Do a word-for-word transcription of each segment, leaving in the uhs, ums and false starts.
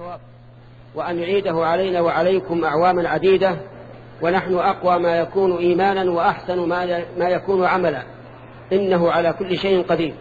الثواب، وأن يعيده علينا وعليكم أعواما عديدة، ونحن أقوى ما يكون إيمانا وأحسن ما يكون عملا، إنه على كل شيء قدير.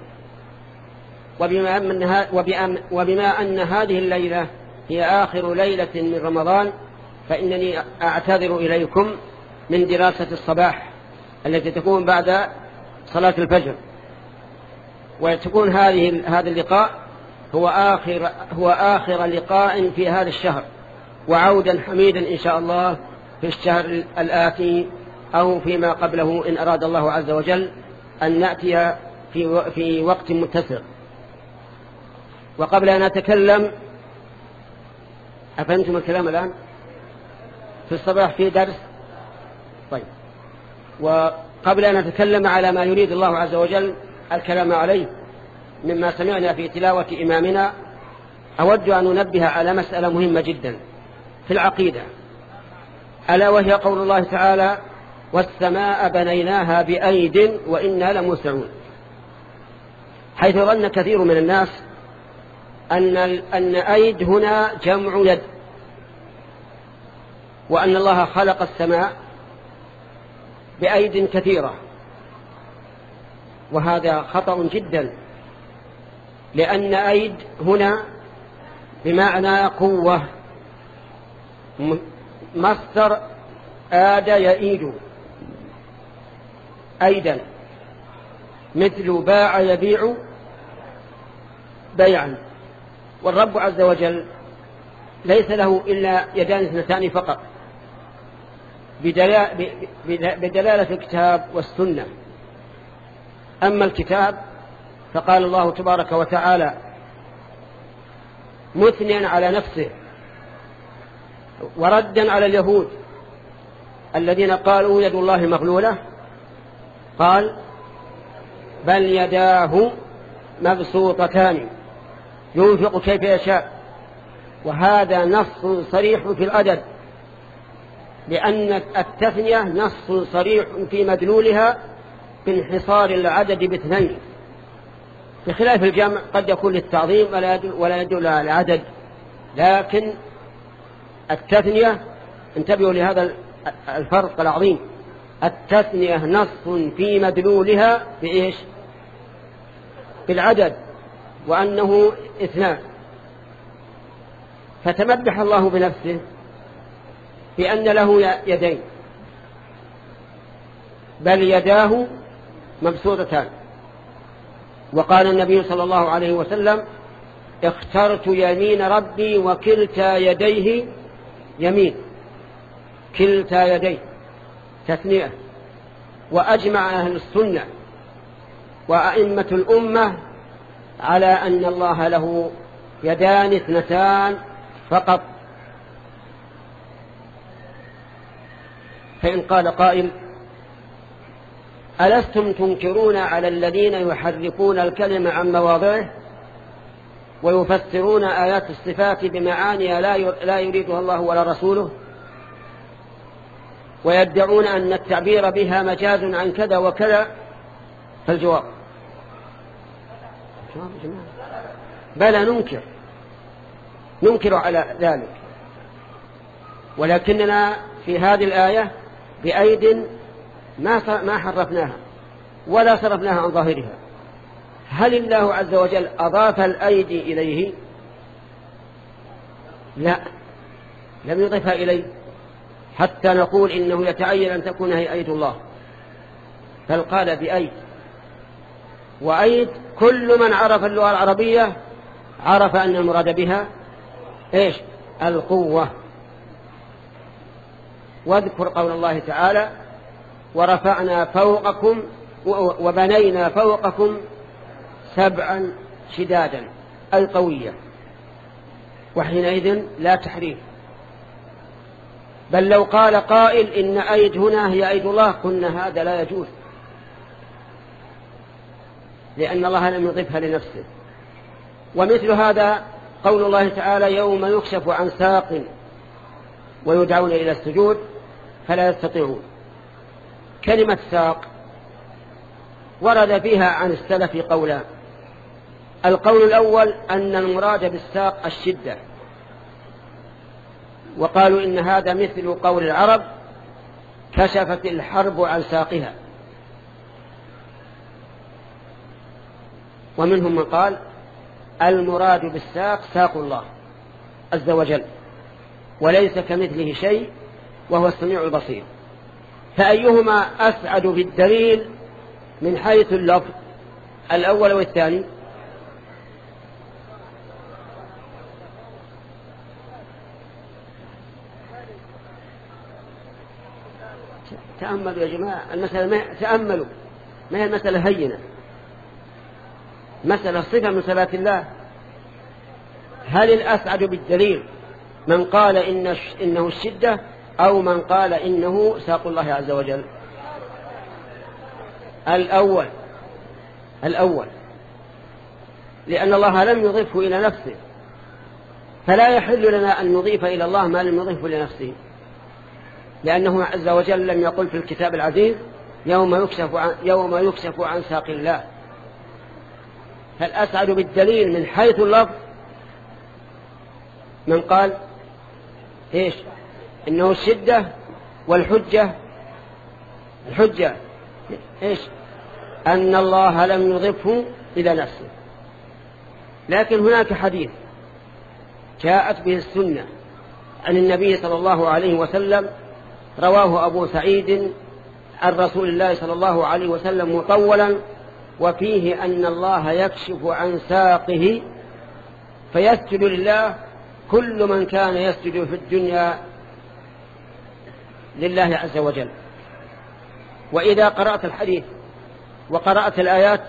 وبما أن, وبما أن هذه الليلة هي آخر ليلة من رمضان، فإنني أعتذر إليكم من دراسة الصباح التي تكون بعد صلاة الفجر، وتكون هذه هذا اللقاء هو آخر, هو آخر لقاء في هذا الشهر، وعودا حميدا إن شاء الله في الشهر الآتي أو فيما قبله إن أراد الله عز وجل أن نأتي في, في وقت متسع. وقبل أن أتكلم، أفهمتم الكلام الآن؟ في الصباح في درس، طيب. وقبل أن أتكلم على ما يريد الله عز وجل الكلام عليه مما سمعنا في تلاوة إمامنا، أود أن ننبه على مسألة مهمة جدا في العقيدة، ألا وهي قول الله تعالى: والسماء بنيناها بأيد وإنا لموسعون. حيث ظن كثير من الناس أن, أن أيد هنا جمع يد، وأن الله خلق السماء بأيد كثيرة، وهذا خطأ جدا، لأن أيد هنا بمعنى قوة، مصدر آد يئيد أيدا، مثل باع يبيع بيعا. والرب عز وجل ليس له إلا يدان اثنتان فقط بدلالة الكتاب والسنة. أما الكتاب فقال الله تبارك وتعالى مثنيا على نفسه وردا على اليهود الذين قالوا يد الله مغلولة، قال: بل يداه مبسوطتان ينفق كيف يشاء. وهذا نص صريح في العدد، لأن التثنية نص صريح في مدلولها بانحصار العدد باثنين، بخلاف الجمع قد يكون للتعظيم ولا يدل على العدد. لكن التثنية، انتبهوا لهذا الفرق العظيم، التثنية نص في مدلولها بإيش؟ بالعدد، وأنه اثنان. فتمدح الله بنفسه بأن له يدين، بل يداه مبسوطتان. وقال النبي صلى الله عليه وسلم: اخترت يمين ربي وكلتا يديه يمين، كلتا يديه تثنية. وأجمع أهل السنة وأئمة الأمة على أن الله له يدان اثنتان فقط. فإن قال قائل: ألستم تنكرون على الذين يحرفون الكلمة عن مواضعه ويفسرون آيات الصفات بمعاني لا يريدها الله ولا رسوله، ويدعون أن التعبير بها مجاز عن كذا وكذا؟ فالجواب: بلى، ننكر ننكر على ذلك، ولكننا في هذه الآية بأيد ما ما حرفناها ولا صرفناها عن ظاهرها. هل الله عز وجل أضاف الأيدي إليه؟ لا، لم يضفها إليه حتى نقول إنه يتعين أن تكون هي أيد الله، بل قال بأيد. وأيد كل من عرف اللغة العربية عرف أن المراد بها إيش؟ القوة. واذكر قول الله تعالى: ورفعنا فوقكم وبنينا فوقكم سبعا شدادا، أي قوية. وحينئذ لا تحريف. بل لو قال قائل إن أيد هنا هي أيد الله قلنا هذا لا يجوز، لأن الله لم يضفها لنفسه. ومثل هذا قول الله تعالى: يوم يكشف عن ساق ويدعون إلى السجود فلا يستطيعون. كلمة ساق ورد فيها عن السلف قولان. القول الأول أن المراد بالساق الشدة، وقالوا إن هذا مثل قول العرب: كشفت الحرب عن ساقها. ومنهم من قال: المراد بالساق ساق الله عز وجل، وليس كمثله شيء وهو السميع البصير. فأيهما أسعد بالدليل من حيث اللفظ، الأول والثاني؟ تأملوا يا جماعة المسألة، ما تأملوا، ما هي المسألة هينة، مسألة صفة من صفات الله. هل الأسعد بالدليل من قال إن إنه الشدة أو من قال إنه ساق الله عز وجل؟ الأول الأول لأن الله لم يضيفه إلى نفسه، فلا يحل لنا أن نضيف إلى الله ما لم يضيفه لنفسه، لأنه عز وجل لم يقل في الكتاب العزيز: يوم يكشف عن, يوم يكشف عن ساق الله. فالأسعد بالدليل من حيث اللفظ من قال إيش؟ إنه الشدة، والحجة الحجة إيش؟ أن الله لم يضفه إلى نفسه. لكن هناك حديث جاءت به السنة عن النبي صلى الله عليه وسلم، رواه أبو سعيد عن رسول الله صلى الله عليه وسلم مطولا، وفيه أن الله يكشف عن ساقه فيسجد لله كل من كان يسجد في الدنيا لله عز وجل. وإذا قرأت الحديث وقرأت الآيات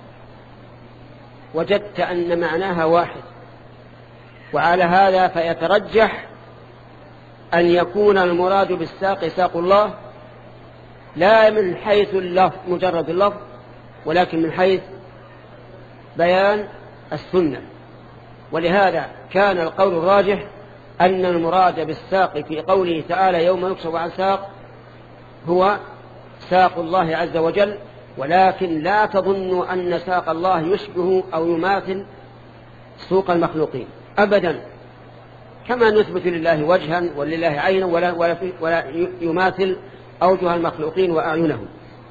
وجدت أن معناها واحد، وعلى هذا فيترجح أن يكون المراد بالساق ساق الله، لا من حيث اللفظ مجرد اللفظ، ولكن من حيث بيان السنة. ولهذا كان القول الراجح أن المراد بالساق في قوله تعالى: يوم يكشف عن ساق، هو ساق الله عز وجل. ولكن لا تظنوا أن ساق الله يشبه أو يماثل سوق المخلوقين أبدا، كما نثبت لله وجها ولله عينا، ولا, ولا, ولا يماثل أوجه المخلوقين وأعينهم.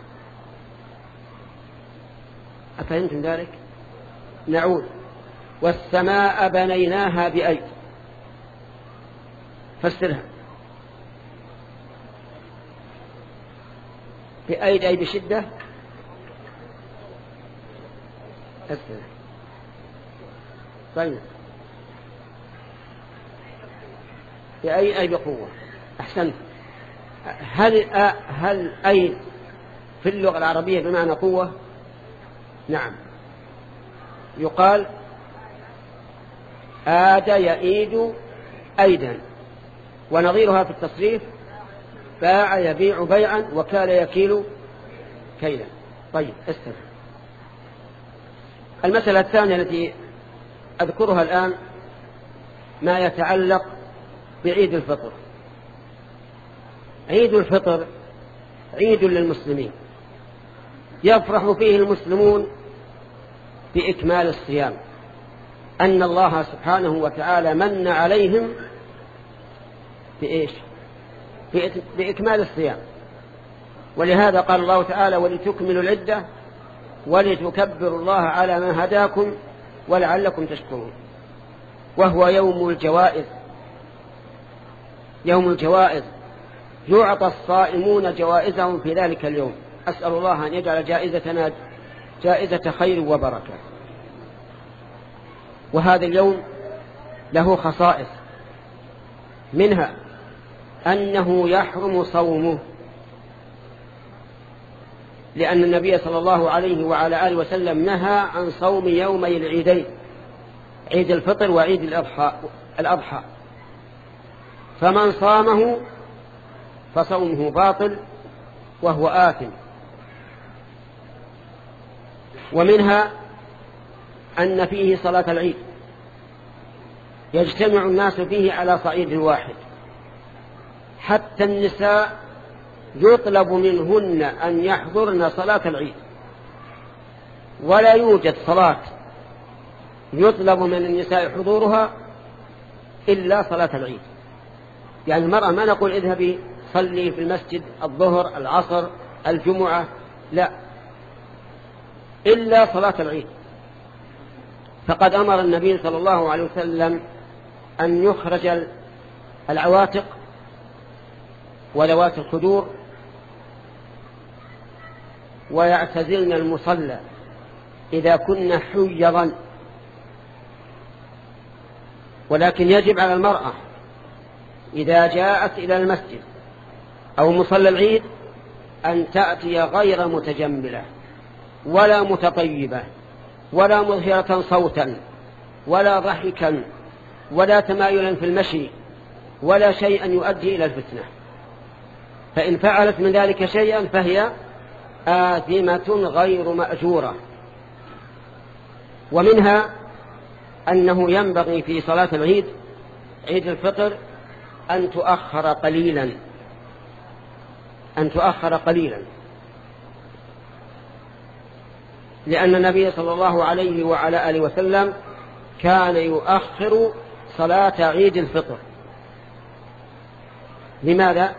أفهمتم ذلك؟ نعود: والسماء بنيناها بأيد. فسرها. بأيد أي بشدة؟ فسرها. طيب، بأي أي بقوة. أحسنت. هل هل أي في اللغة العربية بمعنى قوة؟ نعم، يقال آد يئيد أيدا، ونظيرها في التصريف باع يبيع بيعا، وكال يكيل كيلا. طيب، استمع. المسألة الثانية التي أذكرها الآن ما يتعلق بعيد الفطر. عيد الفطر عيد للمسلمين، يفرح فيه المسلمون بإكمال الصيام، أن الله سبحانه وتعالى من عليهم بإيش؟ بإكمال الصيام. ولهذا قال الله تعالى: ولتكملوا العدة ولتكبروا الله على ما هداكم ولعلكم تشكرون. وهو يوم الجوائز، يوم الجوائز، يعطى الصائمون جوائزهم في ذلك اليوم. أسأل الله أن يجعل جائزتنا جائزة خير وبركة. وهذا اليوم له خصائص، منها أنه يحرم صومه، لأن النبي صلى الله عليه وعلى آله وسلم نهى عن صوم يومي العيدين، عيد الفطر وعيد الأضحى الأضحى فمن صامه فصومه باطل وهو آثم. ومنها أن فيه صلاة العيد، يجتمع الناس فيه على صعيد واحد، حتى النساء يطلب منهن أن يحضرن صلاة العيد، ولا يوجد صلاة يطلب من النساء حضورها إلا صلاة العيد. يعني المرأة ما نقول اذهبي صلي في المسجد الظهر العصر الجمعة، لا، إلا صلاة العيد. فقد أمر النبي صلى الله عليه وسلم أن يخرج العواتق وذوات الخدور ويعتزلن المصلى إذا كن حيضا. ولكن يجب على المرأة إذا جاءت إلى المسجد أو مصلى العيد أن تأتي غير متجملة ولا متطيبة ولا مظهرة صوتا ولا ضحكا ولا تمايلا في المشي ولا شيئا يؤدي إلى الفتنة. فإن فعلت من ذلك شيئا فهي آثمة غير مأجورة. ومنها أنه ينبغي في صلاة العيد عيد الفطر أن تؤخر قليلا أن تؤخر قليلا لأن النبي صلى الله عليه وعلى آله وسلم كان يؤخر صلاة عيد الفطر. لماذا؟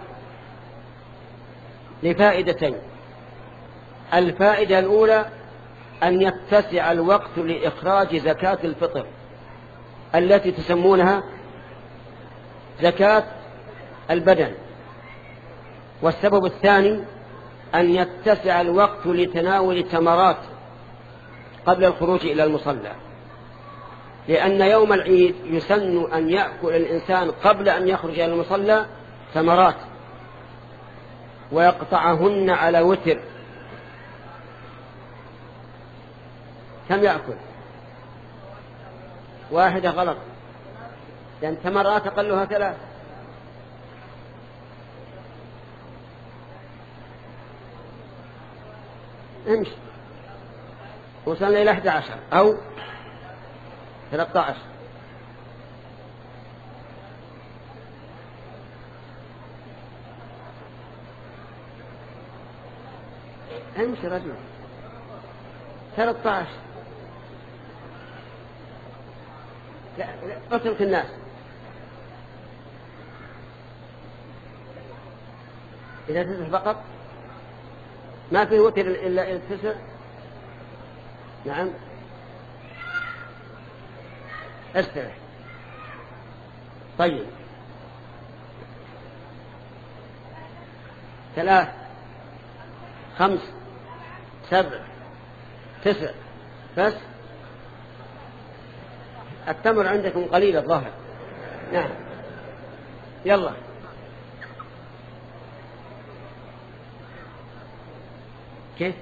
لفائدتين. الفائدة الأولى أن يتسع الوقت لإخراج زكاة الفطر التي تسمونها زكاة البدن. والسبب الثاني أن يتسع الوقت لتناول التمرات قبل الخروج إلى المصلى، لأن يوم العيد يسن أن يأكل الإنسان قبل أن يخرج إلى المصلى تمرات ويقطعهن على وتر. كم يأكل؟ واحدة غلط، لأن تمرات أقلها ثلاث. امشي وصلنا إلى أحد عشر أو ثلاثة عشر. امشي رجل ثلاثة عشر. لا لا اترك الناس. إذا تسع فقط ما فيه وتر إلا التسع. نعم استرح. طيب ثلاث خمس سبع تسع بس. التمر عندكم قليل الظاهر. نعم يلا كيف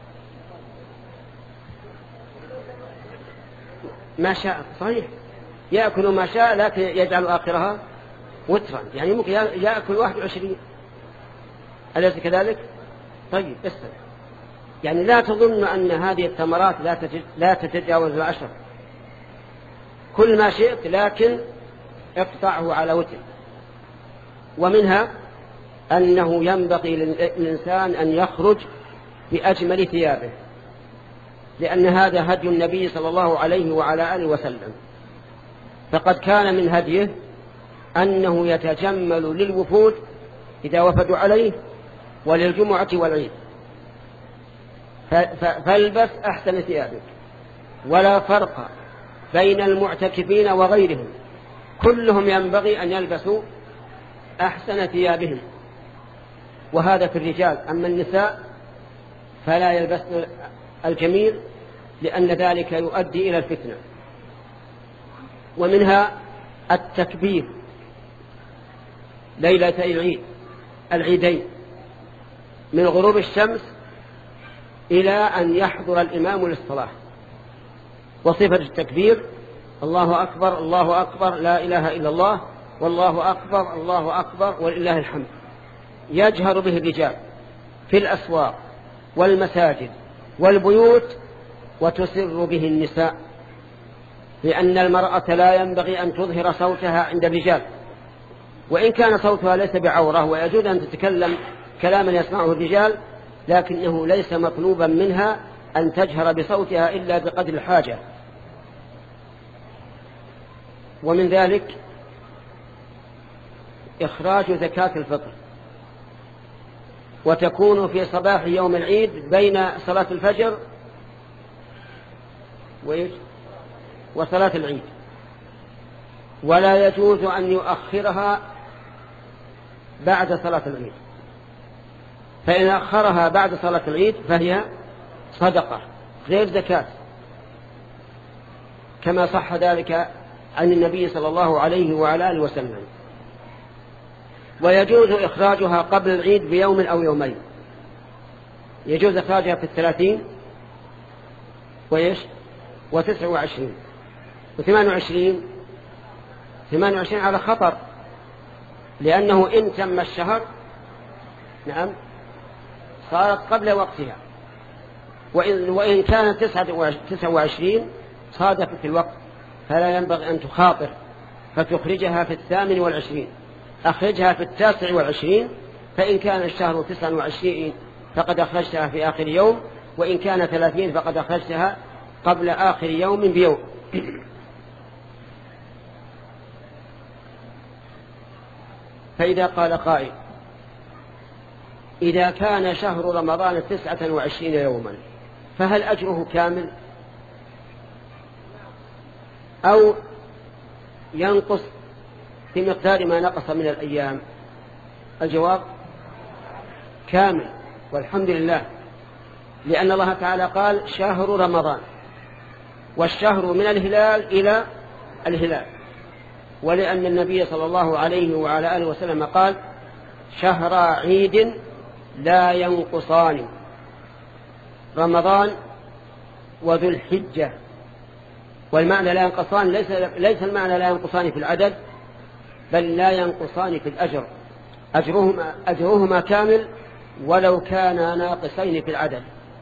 ما شاء. صحيح يأكل ما شاء لكن يجعل آخرها وترا، يعني ممكن يأكل واحد وعشرين. أليس كذلك؟ طيب استمع، يعني لا تظن أن هذه التمرات لا تتجاوز العشر. كل ما شئت لكن اقطعه على وتر. ومنها أنه ينبغي للإنسان أن يخرج بأجمل ثيابه، لأن هذا هدي النبي صلى الله عليه وعلى آله وسلم. فقد كان من هديه أنه يتجمل للوفود إذا وفدوا عليه وللجمعة والعيد. فالبس أحسن ثيابك، ولا فرق بين المعتكفين وغيرهم، كلهم ينبغي أن يلبسوا أحسن ثيابهم. وهذا في الرجال. أما النساء فلا يلبسن الجميل لأن ذلك يؤدي إلى الفتنة. ومنها التكبير ليلة العيد العيدين من غروب الشمس إلى أن يحضر الإمام للصلاة. وصفة التكبير الله أكبر الله أكبر لا إله إلا الله والله أكبر الله أكبر ولله الحمد. يجهر به الرجال في الأسواق والمساجد والبيوت، وتسر به النساء، لأن المرأة لا ينبغي أن تظهر صوتها عند الرجال، وإن كان صوتها ليس بعورة ويجوز أن تتكلم كلاما يسمعه الرجال، لكنه ليس مطلوبا منها أن تجهر بصوتها إلا بقدر الحاجة. ومن ذلك إخراج زكاة الفطر، وتكون في صباح يوم العيد بين صلاة الفجر وصلاة العيد، ولا يجوز أن يؤخرها بعد صلاة العيد، فإن أخرها بعد صلاة العيد فهي صدقة غير زكاة، كما صح ذلك عن النبي صلى الله عليه وعلى آله وسلم. ويجوز إخراجها قبل العيد بيوم أو يومين، يجوز إخراجها في الثلاثين وإيش وتسع وعشرين وثمان وعشرين ثمان وعشرين على خطر، لأنه إن تم الشهر نعم صارت قبل وقتها، وإن, وإن كانت تسعة وعشرين صادفت الوقت، فلا ينبغي أن تخاطر فتخرجها في الثامن والعشرين، أخرجها في التاسع والعشرين، فإن كان الشهر تسعة وعشرين فقد أخرجتها في آخر يوم، وإن كان ثلاثين فقد أخرجتها قبل آخر يوم بيوم. فإذا قال قائل إذا كان شهر رمضان تسعة وعشرين يوما فهل أجره كامل أو ينقص في مقدار ما نقص من الأيام؟ الجواب كامل والحمد لله، لأن الله تعالى قال شهر رمضان، والشهر من الهلال إلى الهلال، ولأن النبي صلى الله عليه وعلى آله وسلم قال شهر عيد لا ينقصان، رمضان وذو الحجة. والمعنى لا ينقصان ليس, ليس المعنى لا ينقصان في العدد، بل لا ينقصان في الأجر، أجرهما, أجرهما كامل ولو كان ناقصين في العدد.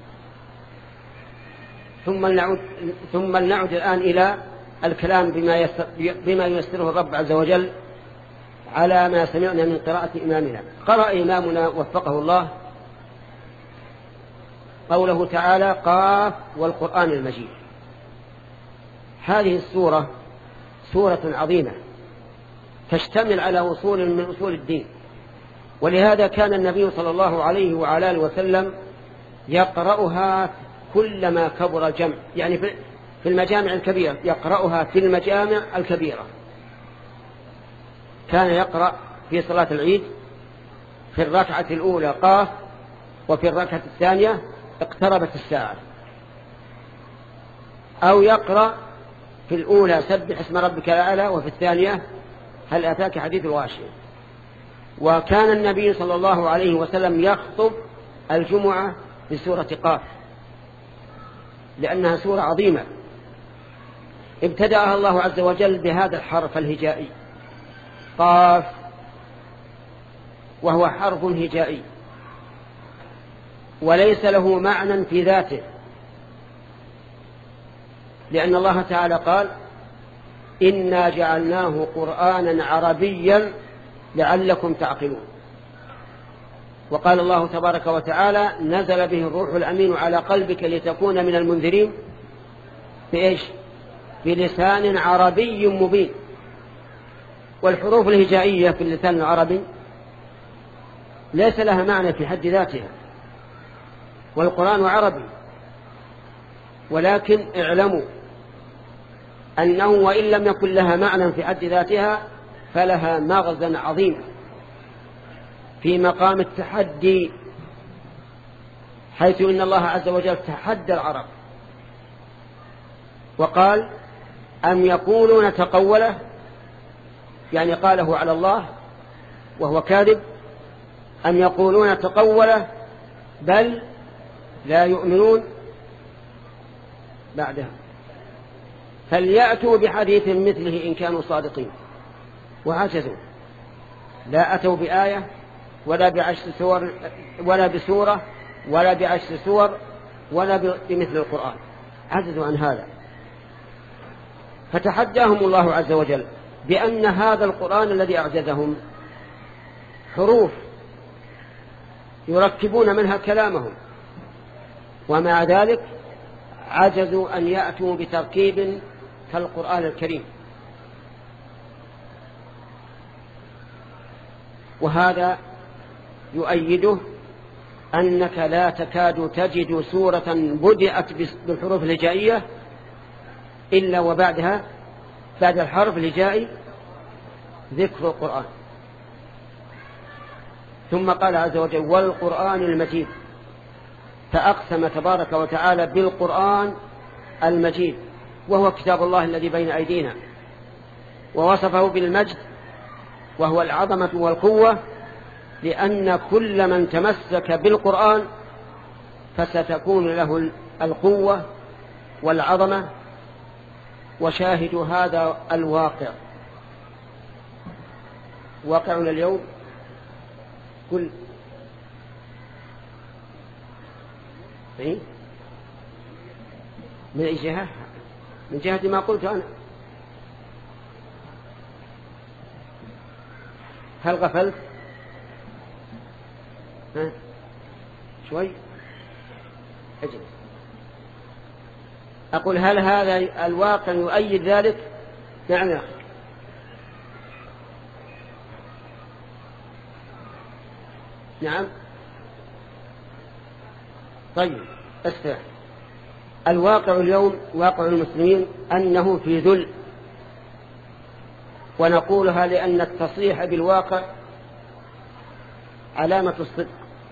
ثم نعود, ثم نعود الآن إلى الكلام بما, يسر بما ييسره الرب عز وجل على ما سمعنا من قراءة إمامنا. قرأ إمامنا وفقه الله قوله تعالى قاف والقرآن المجيد. هذه السورة سورة عظيمة تشتمل على أصول من أصول الدين، ولهذا كان النبي صلى الله عليه وعلى آله وسلم يقرأها كلما كبر الجمع، يعني في المجامع الكبيرة يقرأها في المجامع الكبيرة. كان يقرأ في صلاة العيد في الركعة الأولى قاف، وفي الركعة الثانية اقتربت الساعة، أو يقرأ في الأولى سبح اسم ربك الأعلى، وفي الثانية هل أتاك حديث الغاشية. وكان النبي صلى الله عليه وسلم يخطب الجمعة بسورة قاف لأنها سورة عظيمة ابتدأها الله عز وجل بهذا الحرف الهجائي قاف، وهو حرف هجائي وليس له معنى في ذاته، لأن الله تعالى قال إنا جعلناه قرآنا عربيا لعلكم تعقلون. وقال الله تبارك وتعالى نزل به الروح الأمين على قلبك لتكون من المنذرين بإيش؟ بلسان عربي مبين. والحروف الهجائية في اللسان العربي ليس لها معنى في حد ذاتها، والقرآن عربي، ولكن اعلموا أنه وإن لم يكن لها معنى في حد ذاتها فلها مغزى عظيم في مقام التحدي، حيث إن الله عز وجل تحدى العرب وقال أم يقولون تقوله، يعني قاله على الله وهو كاذب، أم يقولون تقوله بل لا يؤمنون بعدها فليأتوا بحديث مثله إن كانوا صادقين. وعجزوا، لا أتوا بآية ولا بعشر سور ولا بسورة ولا بعشر سور ولا بمثل القرآن، عجزوا عن هذا. فتحداهم الله عز وجل بأن هذا القرآن الذي أعجزهم حروف يركبون منها كلامهم، ومع ذلك عجزوا أن يأتوا بتركيب كالقرآن الكريم. وهذا يؤيده أنك لا تكاد تجد سورة بدأت بالحروف الهجائية إلا وبعدها بعد الحرف الهجائي ذكر القرآن. ثم قال عز وجل والقرآن المجيد، فأقسم تبارك وتعالى بالقرآن المجيد وهو كتاب الله الذي بين أيدينا، ووصفه بالمجد وهو العظمة والقوة، لأن كل من تمسك بالقرآن فستكون له القوة والعظمة. وشاهد هذا الواقع، واقعنا اليوم كل إيه؟ من أي جهة؟ من جهة ما قلت أنا. هل غفلت؟ ها؟ شوي أجل. أقول هل هذا الواقع يؤيد ذلك؟ نعم يا أخي. نعم. طيب استرح. الواقع اليوم واقع المسلمين أنه في ذل، ونقولها لأن التصريح بالواقع علامة الصدق.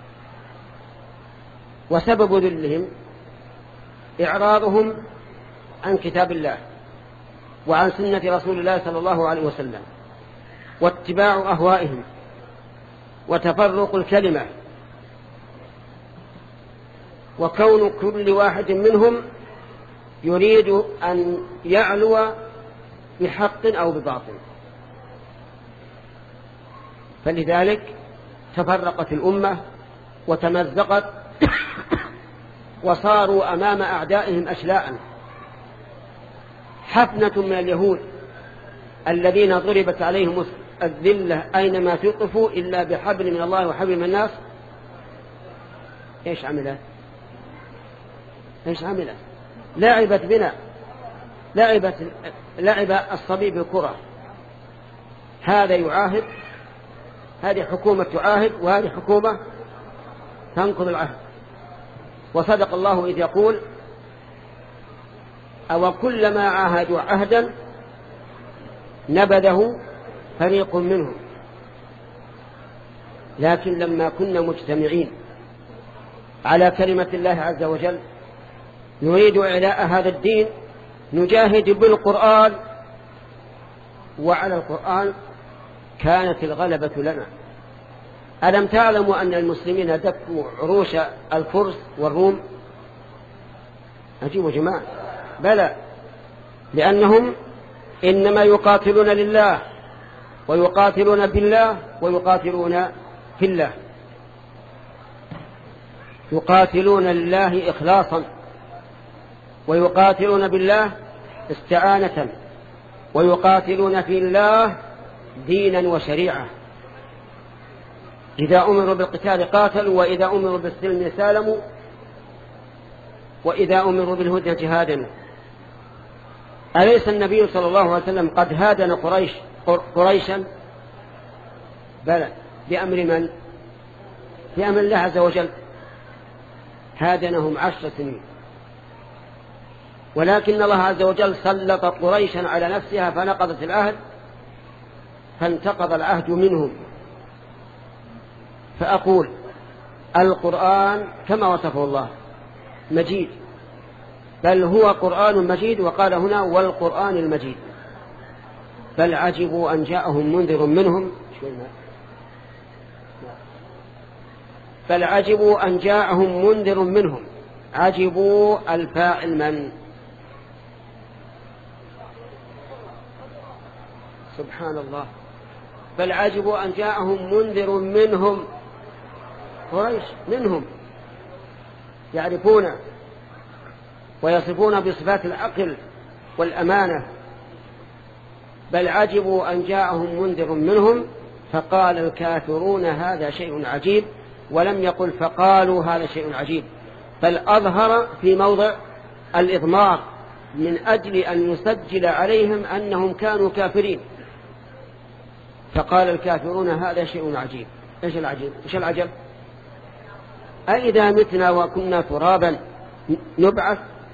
وسبب ذلهم إعراضهم عن كتاب الله وعن سنة رسول الله صلى الله عليه وسلم، واتباع أهوائهم، وتفرق الكلمة، وكون كل واحد منهم يريد أن يعلو بحق أو بباطل. فلذلك تفرقت الأمة وتمزقت وصاروا أمام أعدائهم أشلاء. حفنة من اليهود الذين ضربت عليهم الذلة أينما تقفوا إلا بحبل من الله وحبل من الناس، إيش عملت؟ إيش عملت؟ لعبت بنا، لعبت لعب الصبي بالكرة. هذا يعاهد، هذه حكومة تعاهد، وهذه حكومة تنقض العهد. وصدق الله إذ يقول أو كلما عاهدوا عهدا نبذه فريق منهم. لكن لما كنا مجتمعين على كلمة الله عز وجل نريد إعلاء هذا الدين نجاهد بالقرآن، وعلى القرآن كانت الغلبة لنا. ألم تعلموا أن المسلمين دكوا عروش الفرس والروم؟ أجيبوا جماعة، بلى، لأنهم إنما يقاتلون لله ويقاتلون بالله ويقاتلون في الله. يقاتلون لله إخلاصا، ويقاتلون بالله استعانة، ويقاتلون في الله دينا وشريعة. إذا أمروا بالقتال قاتلوا، وإذا أمروا بالسلم سالموا، وإذا أمروا بالهدى جهادا. أليس النبي صلى الله عليه وسلم قد هادن قريش قريشا؟ بلى، بأمر من؟ بأمر الله عز وجل. هادنهم عشر سنين، ولكن الله عز وجل سلط قريشا على نفسها فنقضت العهد، فانتقض العهد منهم. فأقول القرآن كما وصفه الله مجيد، بل هو قرآن مجيد. وقال هنا والقرآن المجيد. بل عجبوا أن جاءهم منذر منهم بل عجبوا أن جاءهم منذر منهم. عجبوا الفاعل من؟ سبحان الله. بل عجبوا أن جاءهم منذر منهم. قريش منهم يعرفون ويصفون بصفات العقل والأمانة. بل عجبوا أن جاءهم منذر منهم فقال الكافرون هذا شيء عجيب، ولم يقل فقالوا هذا شيء عجيب، بل أظهر في موضع الإضمار من أجل أن يسجل عليهم أنهم كانوا كافرين. فقال الكافرون هذا شيء عجيب. إيش العجيب؟ إيش العجب؟ أئذا متنا وكنا ترابا نبعث؟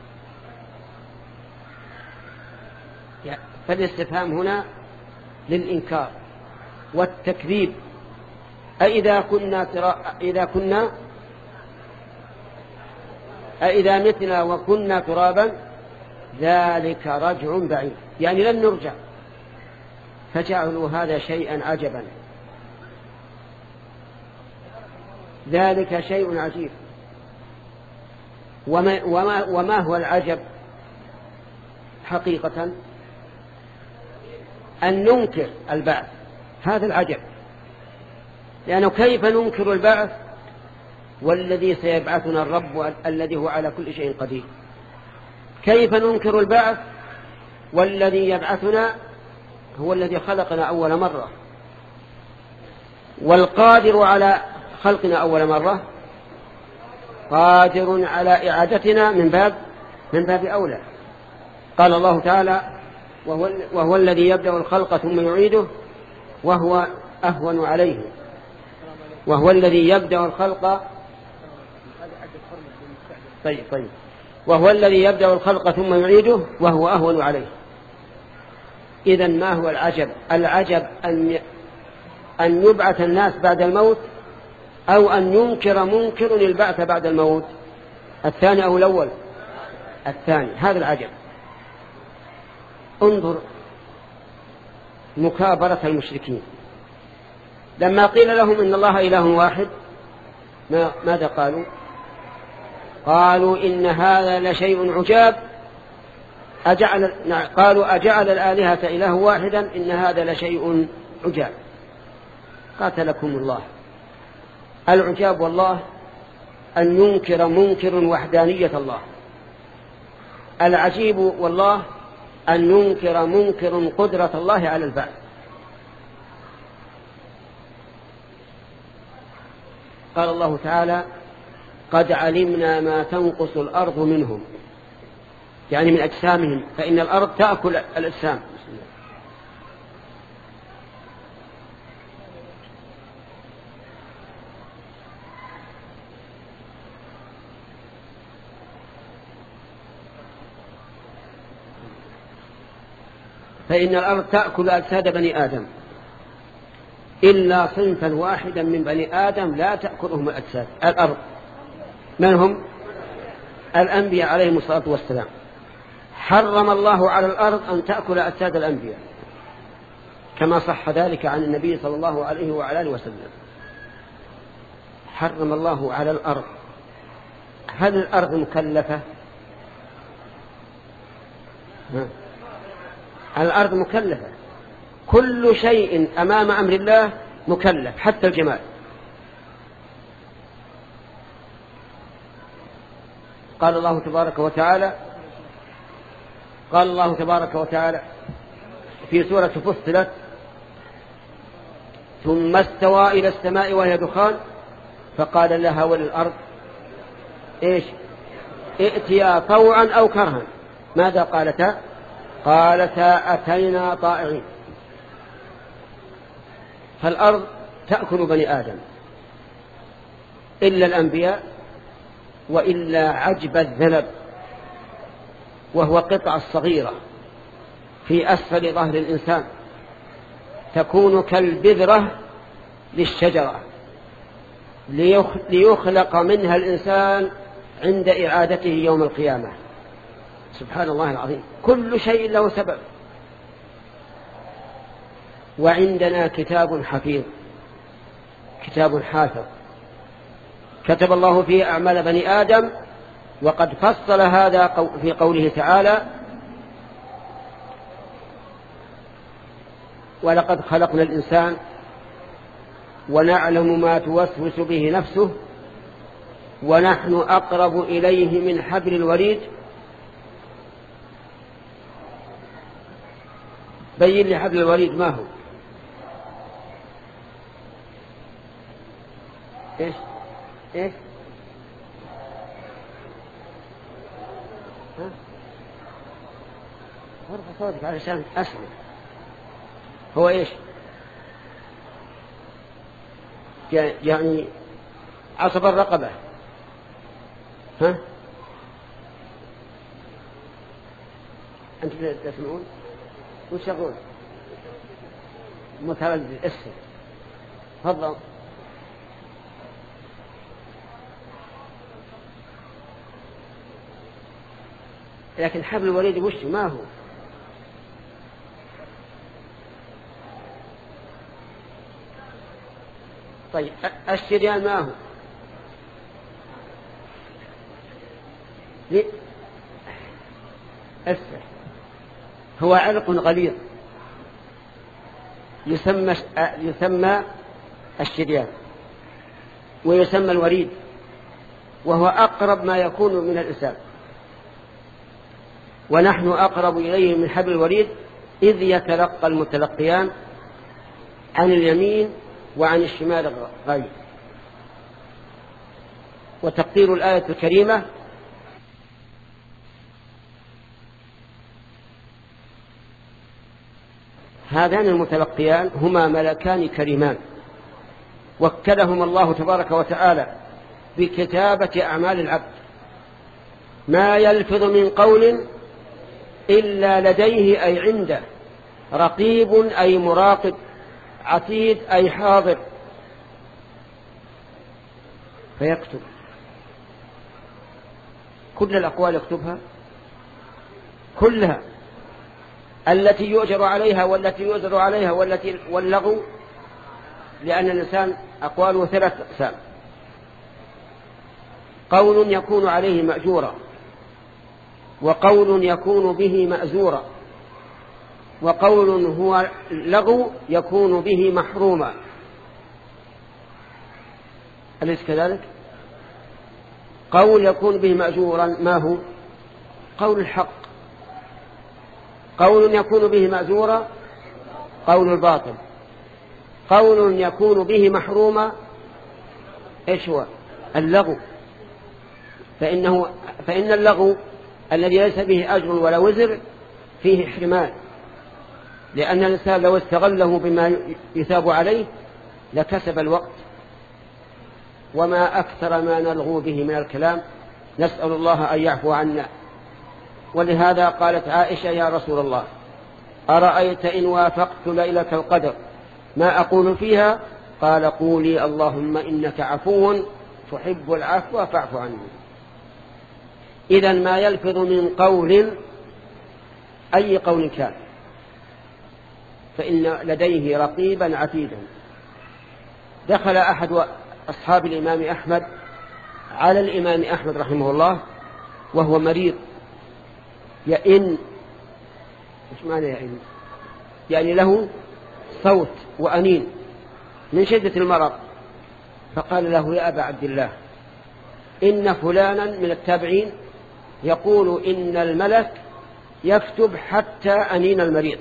فالاستفهام هنا للإنكار والتكذيب. أئذا كنا ترا... إذا كنا أئذا متنا وكنا ترابا ذلك رجع بعيد، يعني لن نرجع. فجعلوا هذا شيئا عجبا، ذلك شيء عجيب. وما, وما, وما هو العجب حقيقة؟ أن ننكر البعث، هذا العجب. لأنه كيف ننكر البعث والذي سيبعثنا الرب الذي هو على كل شيء قدير؟ كيف ننكر البعث والذي يبعثنا هو الذي خلقنا أول مرة والقادر على خلقنا أول مرة قادر على إعادتنا من باب من باب أولى. قال الله تعالى وهو, وهو الذي يبدأ الخلق ثم يعيده وهو أهون عليه. وهو الذي يبدأ الخلق طيب طيب وهو الذي يبدأ الخلق ثم يعيده وهو أهون عليه. إذن ما هو العجب؟ العجب أن أن يبعث الناس بعد الموت أو أن ينكر منكر البعث بعد الموت. الثاني أو الأول؟ الثاني. هذا العجب. انظر مكابرة المشركين لما قيل لهم إن الله إله واحد ماذا قالوا؟ قالوا إن هذا لشيء عجاب. أجعل قالوا أجعل الآلهة إله واحدا إن هذا لشيء عجاب. قاتلكم الله. العجاب والله أن ينكر منكر وحدانية الله. العجيب والله أن ينكر منكر قدرة الله على البعث. قال الله تعالى قد علمنا ما تنقص الأرض منهم، يعني من أجسامهم، فإن الأرض تأكل الأجسام. فإن الأرض تأكل أجساد بني آدم إلا صنفا واحدا من بني آدم لا تأكلهم الأجساد. الأرض من هم؟ الأنبياء عليهم الصلاة والسلام. حرم الله على الأرض أن تأكل أجساد الأنبياء كما صح ذلك عن النبي صلى الله عليه وعلى آله وسلم. حرم الله على الأرض. هل الأرض مكلفة؟ ها. الأرض مكلفة. كل شيء أمام أمر الله مكلف حتى الجمال. قال الله تبارك وتعالى قال الله تبارك وتعالى في سورة فصلت ثم استوى إلى السماء وهي دخان فقال لها وللأرض إيش ائتيا طوعا أو كرها. ماذا قالتا؟ قالتا أتينا طائعين. فالأرض تأكل بني آدم إلا الأنبياء وإلا عجب الذنب، وهو قطعة صغيرة في أسفل ظهر الإنسان تكون كالبذرة للشجرة ليخلق منها الإنسان عند إعادته يوم القيامة. سبحان الله العظيم. كل شيء له سبب. وعندنا كتاب حفيظ، كتاب حافظ كتب الله فيه أعمال بني آدم. وقد فصل هذا في قوله تعالى ولقد خلقنا الإنسان ونعلم ما توسوس به نفسه ونحن أقرب إليه من حبل الوريد. بين لي حبل الوريد ما هو؟ إيش إيش ها؟ ارفع صوتك علشان أسمع. هو إيش؟ يعني عصب الرقبة. ها أنت تسمعون وش يقول؟ متردد اسم تفضل. لكن حبل الوريد وش ما هو؟ طيب الشريان ما هو؟ أسف هو علق غليظ يسمى يسمى الشريان ويسمى الوريد، وهو أقرب ما يكون من الإنسان، ونحن أقرب إليه من حبل الوريد، إذ يتلقى المتلقيان عن اليمين وعن الشمال غير. وتقدير الآية الكريمة هذان المتلقيان هما ملكان كريمان وكلهم الله تبارك وتعالى بكتابة أعمال العبد، ما يلفظ من قول إلا لديه أي عنده رقيب أي مراقب، عتيد أي حاضر، فيكتب كل الأقوال يكتبها كلها، التي يؤجر عليها والتي يؤجر عليها والتي واللغو، لأن الإنسان أقواله ثلاث أقسام: قول يكون عليه مأجورا، وقول يكون به مأزورا، وقول هو لغو يكون به محروما. أليس كذلك؟ قول يكون به مأجورا ما هو؟ قول الحق. قول يكون به مأزورا قول الباطل. قول يكون به محروما إيش هو؟ اللغو. فإنه فإن اللغو الذي ليس به أجر ولا وزر فيه حرمان، لأن الإنسان لو استغله بما يثاب عليه لكسب الوقت. وما أكثر ما نلغو به من الكلام، نسأل الله أن يعفو عنا. ولهذا قالت عائشة: يا رسول الله أرأيت إن وافقت ليلة القدر ما أقول فيها؟ قال: قولي اللهم إنك عفو تحب العفو فاعف عني. إذن ما يلفظ من قول أي قول كان فإن لديه رقيبا عتيدا. دخل أحد أصحاب الإمام أحمد على الإمام أحمد رحمه الله وهو مريض يئن. إيش معنى يئن؟ يعني له صوت وأنين من شدة المرض. فقال له: يا أبا عبد الله، إن فلانا من التابعين يقول إن الملك يكتب حتى أنين المريض.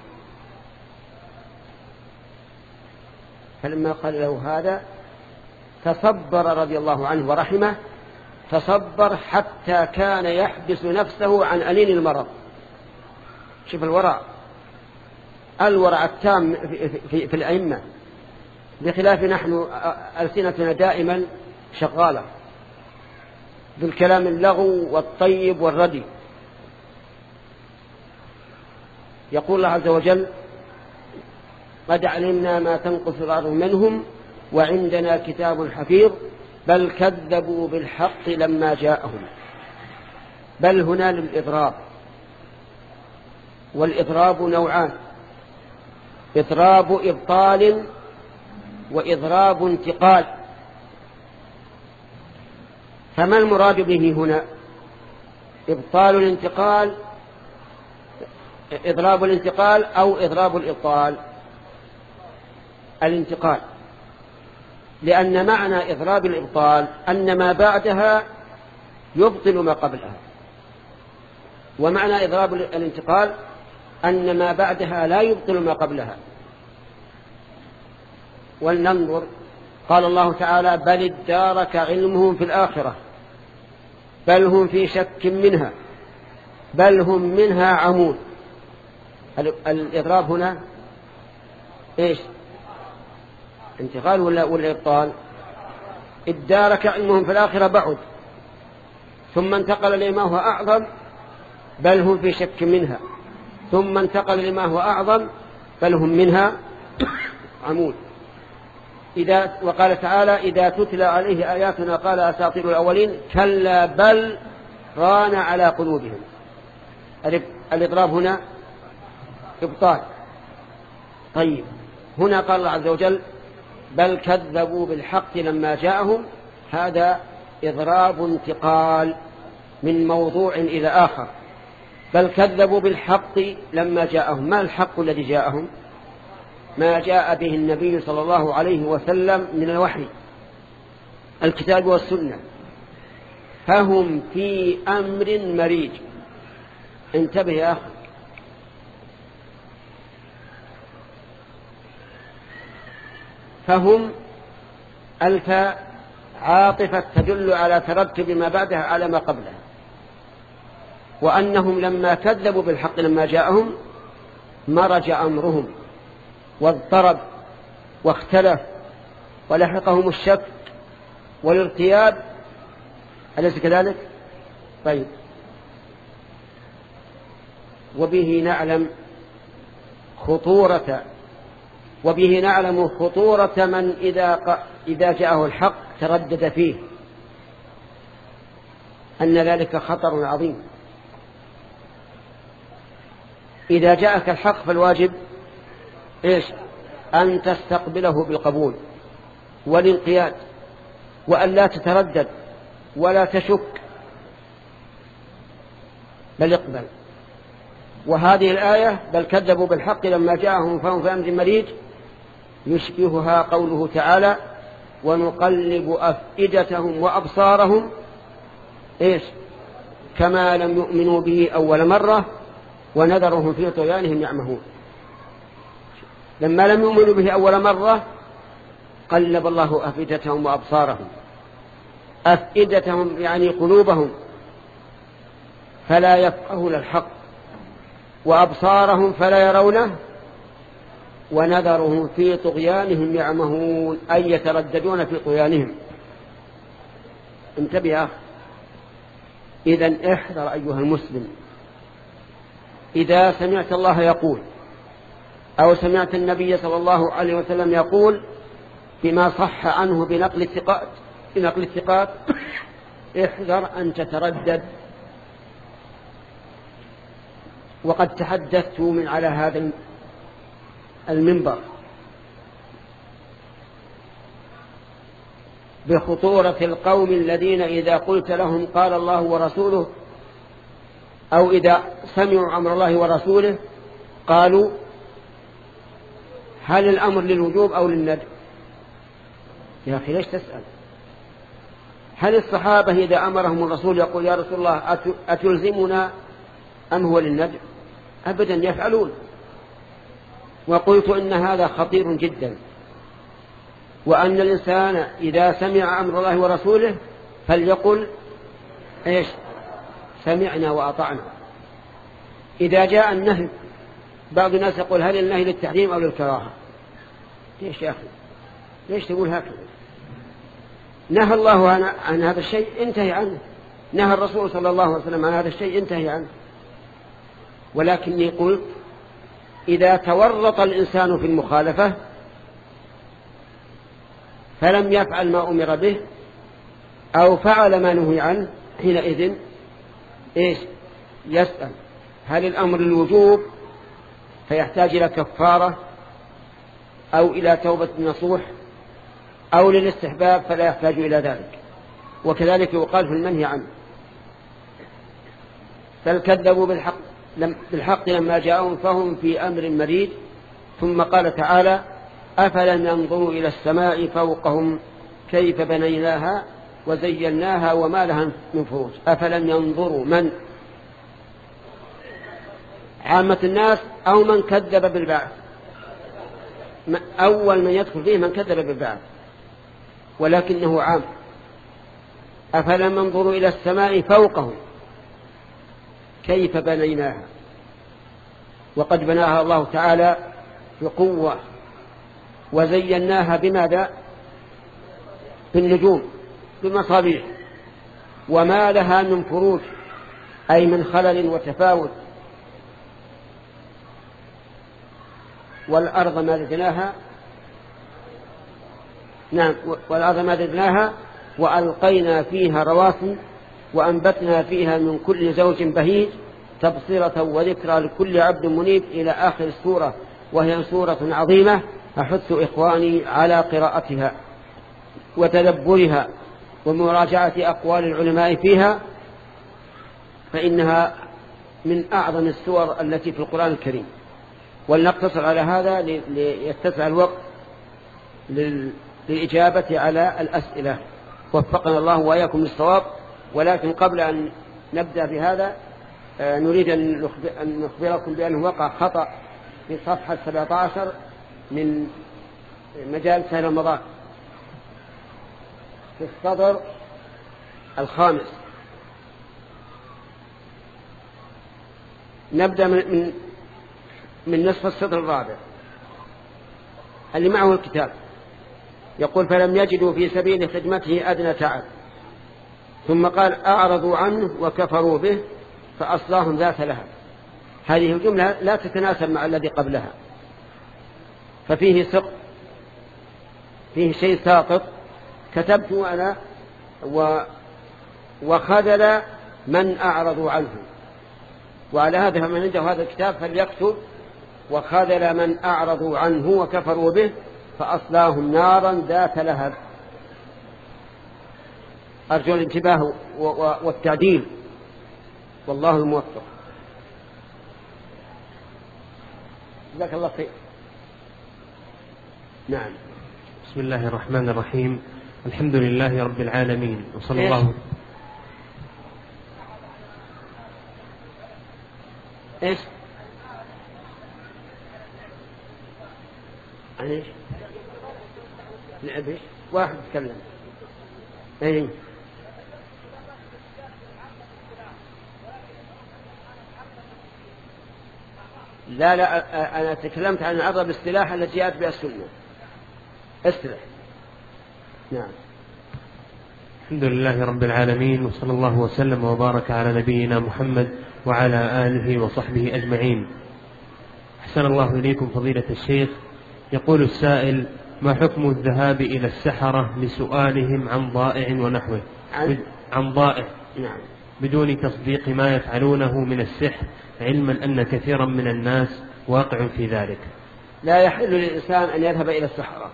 فلما قال له هذا تصبر رضي الله عنه ورحمه، تصبر حتى كان يحبس نفسه عن أنين المرض. شوف الورع، الورع التام في, في, في الأئمة، بخلاف نحن ألسنتنا دائما شغالة بالكلام اللغو والطيب والردي. يقول الله عز وجل: قد علمنا ما تنقص الأرض منهم وعندنا كتاب حفيظ بل كذبوا بالحق لما جاءهم. بل هنا للإضراب، والإضراب نوعان: إضراب إبطال وإضراب انتقال. فما المراد به هنا؟ إبطال الانتقال، إضراب الانتقال أو إضراب الإبطال؟ الانتقال، لأن معنى إضراب الإبطال أن ما بعدها يبطل ما قبلها، ومعنى إضراب الانتقال أن ما بعدها لا يبطل ما قبلها. ولننظر، قال الله تعالى: بل ادارك علمهم في الآخرة بل هم في شك منها بل هم منها عمون. الإضراب هنا إيش؟ انتقال ولا, ولا إبطال؟ ادارك علمهم في الآخرة بعد ثم انتقل لما هو أعظم بل هم في شك منها ثم انتقل لما هو أعظم بل هم منها عمود. إذا وقال تعالى إذا تتلى عليه آياتنا قال أساطير الأولين كلا بل ران على قلوبهم. الإضراب هنا إبطال. طيب هنا قال الله عز وجل بل كذبوا بالحق لما جاءهم، هذا إضراب انتقال من موضوع إلى آخر. بل كذبوا بالحق لما جاءهم. ما الحق الذي جاءهم؟ ما جاء به النبي صلى الله عليه وسلم من الوحي الكتاب والسنة، فهم في أمر مريج. انتبه يا أخي، فهم ألف عاطفة تدل على ترتب ما بعدها على ما قبلها، وأنهم لما كذبوا بالحق لما جاءهم مرج أمرهم واضطرب واختلف ولحقهم الشك والارتياب، أليس كذلك؟ طيب وبه نعلم خطورة وبه نعلم خطورة من إذا إذا جاءه الحق تردد فيه، أن ذلك خطر عظيم. إذا جاءك الحق فالواجب إيش؟ أن تستقبله بالقبول والانقياد، وأن لا تتردد ولا تشك بل اقبل. وهذه الآية بل كذبوا بالحق لما جاءهم فهم في أمر مريج يشبهها قوله تعالى ونقلب أفئدتهم وأبصارهم إيش؟ كما لم يؤمنوا به أول مرة ونذرهم في طغيانهم يعمهون. لما لم يؤمنوا به أول مرة قلب الله أفئدتهم وأبصارهم. أفئدتهم يعني قلوبهم فلا يفقهون الحق، وأبصارهم فلا يرونه، ونذرهم في طغيانهم يعمهون أي يترددون في طغيانهم. انتبه يا أخي، إذن احذر أيها المسلم، إذا سمعت الله يقول أو سمعت النبي صلى الله عليه وسلم يقول بما صح عنه بنقل الثقات بنقل الثقات احذر أن تتردد. وقد تحدثت من على هذا المنبر بخطورة القوم الذين إذا قلت لهم قال الله ورسوله أو إذا سمعوا أمر الله ورسوله قالوا هل الأمر للوجوب أو للندب؟ يا أخي ليش تسأل؟ هل الصحابة إذا أمرهم الرسول يقول يا رسول الله أتلزمنا أم هو للندب؟ أبدا، يفعلون. وقلت إن هذا خطير جدا، وأن الإنسان إذا سمع أمر الله ورسوله فليقل إيش؟ سمعنا وأطعنا. إذا جاء النهي بعض الناس يقول هل النهي للتحريم أو للكراهة؟ ليش يا أخي؟ ليش تقول هكذا؟ نهى الله عن, عن هذا الشيء انتهي عنه، نهى الرسول صلى الله عليه وسلم عن هذا الشيء انتهي عنه. ولكني قلت إذا تورط الإنسان في المخالفة فلم يفعل ما أمر به أو فعل ما نهي عنه حينئذ إيش؟ يسأل هل الأمر الوجوب فيحتاج إلى كفارة أو إلى توبة نصوح، أو للاستحباب فلا يحتاج إلى ذلك. وكذلك يقال في المنهي عنه. بل كذبوا بالحق بالحق لما جاءهم فهم في أمر مريج. ثم قال تعالى أفلم ينظروا إلى السماء فوقهم كيف بنيناها وزيناها وما لها من فروج. أفلم ينظروا من؟ عامة الناس أو من كذب بالبعث؟ أول من يدخل فيه من كذب بالبعث، ولكنه عام. أفلم ينظروا إلى السماء فوقهم كيف بنيناها، وقد بناها الله تعالى بقوة وزيناها بماذا؟ بالنجوم، بمصابيح، وما لها من فروج أي من خلل وتفاوت. والأرض مددناها، نعم، والأرض مددناها وألقينا فيها رواسي وأنبتنا فيها من كل زوج بهيج تبصرة وذكرى لكل عبد منيب إلى آخر السورة، وهي سورة عظيمة. أحث إخواني على قراءتها وتدبرها ومراجعة أقوال العلماء فيها، فإنها من أعظم السور التي في القرآن الكريم. ولنقتصر على هذا ليتسع الوقت للإجابة على الأسئلة. وفقنا الله وإياكم للصواب. ولكن قبل أن نبدأ بهذا نريد أن نخبركم بأنه وقع خطأ في صفحة سبعة عشر من مجال شهر رمضان في الصدر الخامس. نبدأ من من نصف السطر الرابع اللي معه الكتاب. يقول: فلم يجدوا في سبيل خدمته أدنى تعب، ثم قال: أعرضوا عنه وكفروا به فأصلاهم ذات لهب. هذه الجملة لا تتناسب مع الذي قبلها، ففيه سقط، فيه شيء ساقط. كتبت أنا و وخذل من أعرضوا عنه، وعلى هذا فمن عنده هذا الكتاب فليكتب: وخذل من أعرضوا عنه وكفروا به فأصلاهم نارا ذات لهب. أرجو الانتباه والتعديل، والله الموفق. جزاك الله خير. نعم. بسم الله الرحمن الرحيم. الحمد لله رب العالمين، وصلى الله. ايش ايش لعبش واحد يتكلم. ايه لا لا انا تكلمت عن عرض الاصطلاح التي جاءت بها السنه. اصطلاح. نعم. الحمد لله رب العالمين، وصلى الله وسلم وبارك على نبينا محمد وعلى آله وصحبه أجمعين. أحسن الله إليكم فضيلة الشيخ. يقول السائل: ما حكم الذهاب إلى السحرة لسؤالهم عن ضائع ونحوه؟ عن, عن ضائع، نعم، بدون تصديق ما يفعلونه من السحر، علما أن كثيرا من الناس واقع في ذلك. لا يحل للإنسان أن يذهب إلى السحرة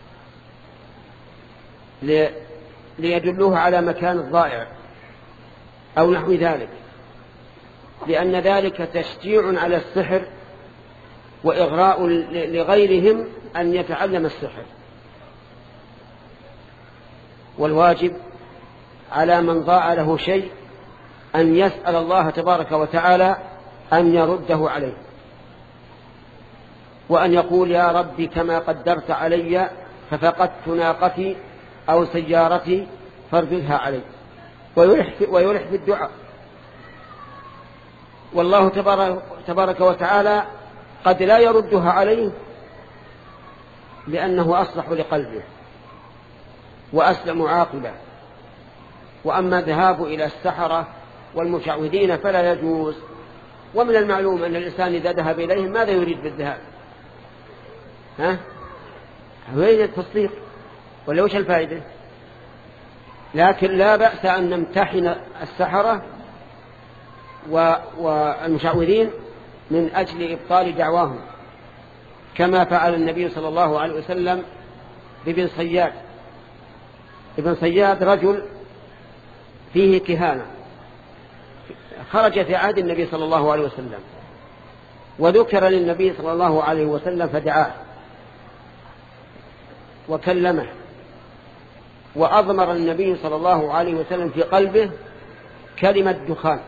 لي... ليدلوه على مكان الضائع أو نحو ذلك، لأن ذلك تشجيع على السحر وإغراء لغيرهم أن يتعلم السحر. والواجب على من ضاع له شيء أن يسأل الله تبارك وتعالى أن يرده عليه، وأن يقول: يا ربي كما قدرت علي ففقدت ناقتي أو سيارتي فارددها علي، ويلح في الدعاء. والله تبارك وتعالى قد لا يردها عليه لأنه أصلح لقلبه وأسلم عاقبة. وأما الذهاب إلى السحرة والمشعوذين فلا يجوز. ومن المعلوم أن الإنسان إذا ذهب إليهم ماذا يريد بالذهاب؟ ها؟ يريد التصديق ولا وش الفائدة؟ لكن لا بأس أن نمتحن السحرة والمشعوذين من أجل إبطال دعواهم، كما فعل النبي صلى الله عليه وسلم بابن صياد. ابن صياد رجل فيه كهانة، خرج في عهد النبي صلى الله عليه وسلم، وذكر للنبي صلى الله عليه وسلم فدعاه وكلمه، وأضمر النبي صلى الله عليه وسلم في قلبه كلمة دخان،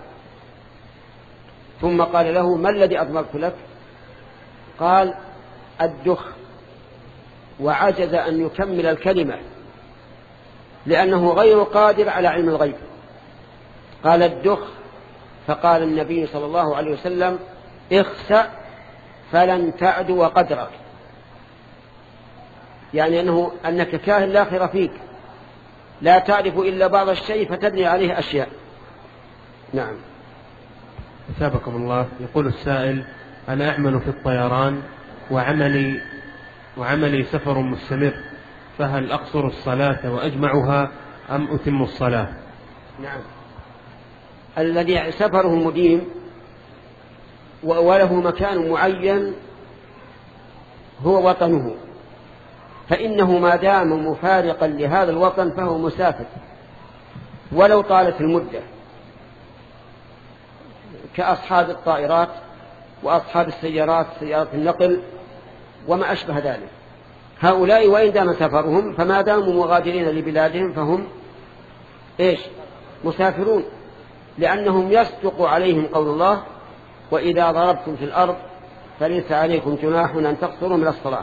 ثم قال له: ما الذي أضمرت لك؟ قال: الدخ، وعجز أن يكمل الكلمة لأنه غير قادر على علم الغيب. قال: الدخ. فقال النبي صلى الله عليه وسلم: اخسأ فلن تعدو قدرك. يعني أنه أنك كاهن لا خير فيك، لا تعرف إلا بعض الشيء فتبني عليه أشياء. نعم. أثابكم الله. يقول السائل: أنا أعمل في الطيران وعملي وعملي سفر مستمر، فهل أقصر الصلاة وأجمعها أم أتم الصلاة؟ نعم. الذي سفره مديم وله مكان معين هو وطنه، فإنه ما دام مفارقا لهذا الوطن فهو مسافر ولو طالت المدة، كأصحاب الطائرات وأصحاب السيارات، سيارات النقل وما أشبه ذلك. هؤلاء وإن دام سفرهم فما داموا مغادرين لبلادهم فهم إيش؟ مسافرون، لأنهم يصدق عليهم قول الله: وإذا ضربتم في الأرض فليس عليكم جناح أن تقصروا من الصلاة.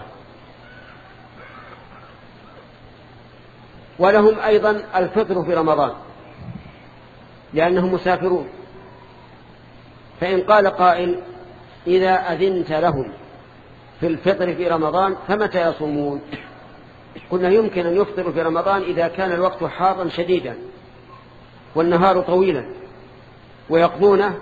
ولهم أيضا الفطر في رمضان لأنهم مسافرون. فإن قال قائل: إذا أذنت لهم في الفطر في رمضان فمتى يصومون؟ قلنا يمكن أن يفطروا في رمضان إذا كان الوقت حارا شديدا والنهار طويلا، ويقضونه